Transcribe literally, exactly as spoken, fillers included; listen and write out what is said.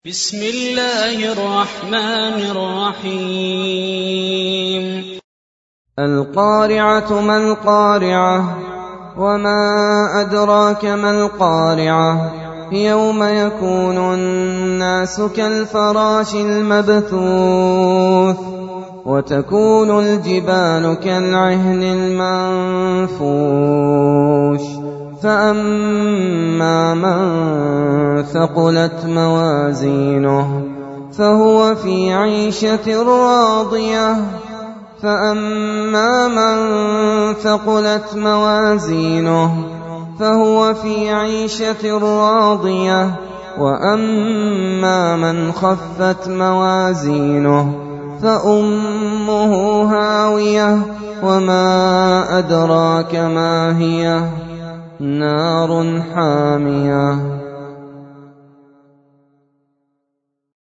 بسم الله الرحمن الرحيم القارعة ما القارعة وما أدراك ما القارعة يوم يكون الناس كالفراش المبثوث وتكون الجبال كالعهن المنفوش فأما من ثقلت موازينه فهو في عيشة راضية فأما من ثقلت موازينه فهو في عيشة راضية وأما من خفت موازينه فأمه هاوية وما أدراك ما هي نار حامية